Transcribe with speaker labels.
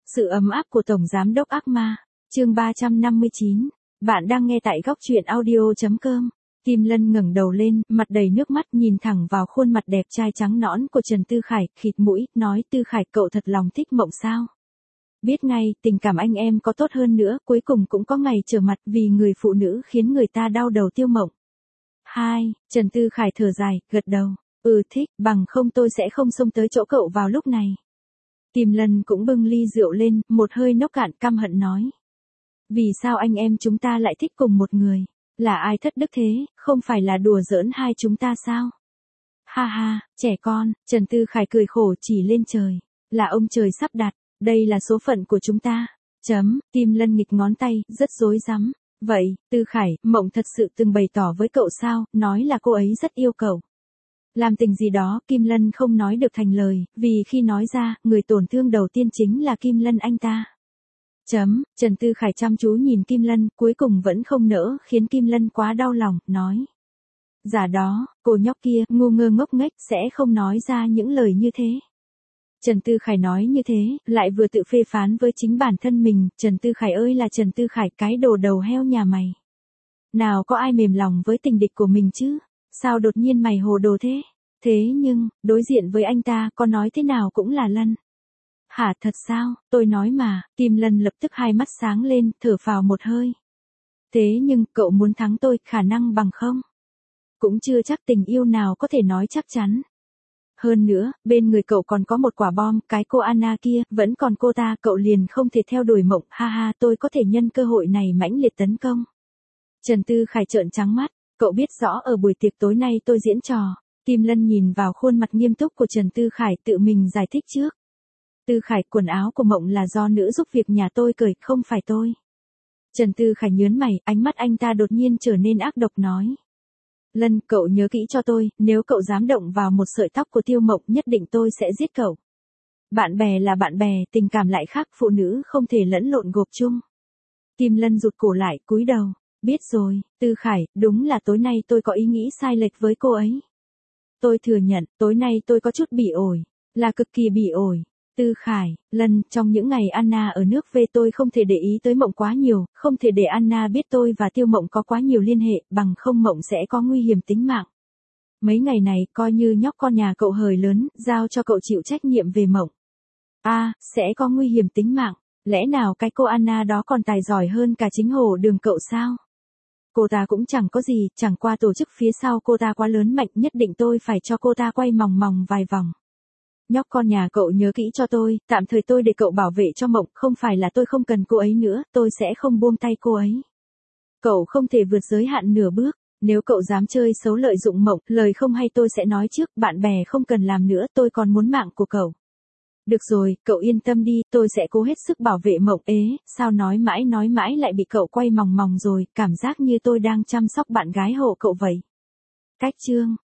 Speaker 1: Sự ấm áp của Tổng Giám đốc ác ma. Chương 359. Bạn đang nghe tại góc truyện audio.com. Kim Lân ngẩng đầu lên, mặt đầy nước mắt nhìn thẳng vào khuôn mặt đẹp trai trắng nõn của Trần Tư Khải, khịt mũi, nói: Tư Khải, cậu thật lòng thích Mộng sao? Biết ngay, tình cảm anh em có tốt hơn nữa, cuối cùng cũng có ngày trở mặt vì người phụ nữ khiến người ta đau đầu tiêu Mộng. Trần Tư Khải thở dài, gật đầu. Thích, bằng không tôi sẽ không xông tới chỗ cậu vào lúc này. Kim Lân cũng bưng ly rượu lên, một hơi nốc cạn, căm hận nói. Vì sao anh em chúng ta lại thích cùng một người? Là ai thất đức thế, không phải là đùa giỡn hai chúng ta sao? Ha ha, trẻ con, Trần Tư Khải cười khổ chỉ lên trời. Là ông trời sắp đặt, đây là số phận của chúng ta. Kim Lân nghịch ngón tay, rất rối rắm. Vậy, Tư Khải, Mộng thật sự từng bày tỏ với cậu sao, nói là cô ấy rất yêu cậu. Làm tình gì đó, Kim Lân không nói được thành lời, vì khi nói ra, người tổn thương đầu tiên chính là Kim Lân anh ta. Trần Tư Khải chăm chú nhìn Kim Lân, cuối cùng vẫn không nỡ, khiến Kim Lân quá đau lòng, nói. Giả đó, cô nhóc kia, ngu ngơ ngốc nghếch, sẽ không nói ra những lời như thế. Trần Tư Khải nói như thế, lại vừa tự phê phán với chính bản thân mình, Trần Tư Khải ơi là Trần Tư Khải, cái đồ đầu heo nhà mày. Nào có ai mềm lòng với tình địch của mình chứ? Sao đột nhiên mày hồ đồ thế? Thế nhưng, đối diện với anh ta, có nói thế nào cũng là Lân. Hả, thật sao? Tôi nói mà. Kim Lân lập tức hai mắt sáng lên, thở phào một hơi. Thế nhưng, cậu muốn thắng tôi, khả năng bằng không? Cũng chưa chắc, tình yêu nào có thể nói chắc chắn. Hơn nữa, bên người cậu còn có một quả bom, cái cô Anna kia, vẫn còn cô ta, cậu liền không thể theo đuổi Mộng, ha ha, tôi có thể nhân cơ hội này mãnh liệt tấn công. Trần Tư Khải trợn trắng mắt, cậu biết rõ ở buổi tiệc tối nay tôi diễn trò. Kim Lân nhìn vào khuôn mặt nghiêm túc của Trần Tư Khải, tự mình giải thích trước. Tư Khải, quần áo của Mộng là do nữ giúp việc nhà tôi cởi, không phải tôi. Trần Tư Khải nhớn mày, ánh mắt anh ta đột nhiên trở nên ác độc nói. Lân, cậu nhớ kỹ cho tôi, nếu cậu dám động vào một sợi tóc của Tiêu Mộng, nhất định tôi sẽ giết cậu. Bạn bè là bạn bè, tình cảm lại khác, phụ nữ không thể lẫn lộn gộp chung. Kim Lân rụt cổ lại, cúi đầu. Biết rồi, Tư Khải, đúng là tối nay tôi có ý nghĩ sai lệch với cô ấy. Tôi thừa nhận, tối nay tôi có chút bị ổi, là cực kỳ bị ổi. Tư Khải, Lân, trong những ngày Anna ở nước về tôi không thể để ý tới Mộng quá nhiều, không thể để Anna biết tôi và Tiêu Mộng có quá nhiều liên hệ, bằng không Mộng sẽ có nguy hiểm tính mạng. Mấy ngày này, coi như nhóc con nhà cậu hời lớn, giao cho cậu chịu trách nhiệm về Mộng. Sẽ có nguy hiểm tính mạng, lẽ nào cái cô Anna đó còn tài giỏi hơn cả chính Hồ Đường cậu sao? Cô ta cũng chẳng có gì, chẳng qua tổ chức phía sau cô ta quá lớn mạnh, nhất định tôi phải cho cô ta quay mòng mòng vài vòng. Nhóc con nhà cậu nhớ kỹ cho tôi, tạm thời tôi để cậu bảo vệ cho Mộng, không phải là tôi không cần cô ấy nữa, tôi sẽ không buông tay cô ấy. Cậu không thể vượt giới hạn nửa bước, nếu cậu dám chơi xấu lợi dụng Mộng, lời không hay tôi sẽ nói trước, bạn bè không cần làm nữa, tôi còn muốn mạng của cậu. Được rồi, cậu yên tâm đi, tôi sẽ cố hết sức bảo vệ Mộng. Sao nói mãi lại bị cậu quay mòng mòng rồi, cảm giác như tôi đang chăm sóc bạn gái hộ cậu vậy. Cách chương.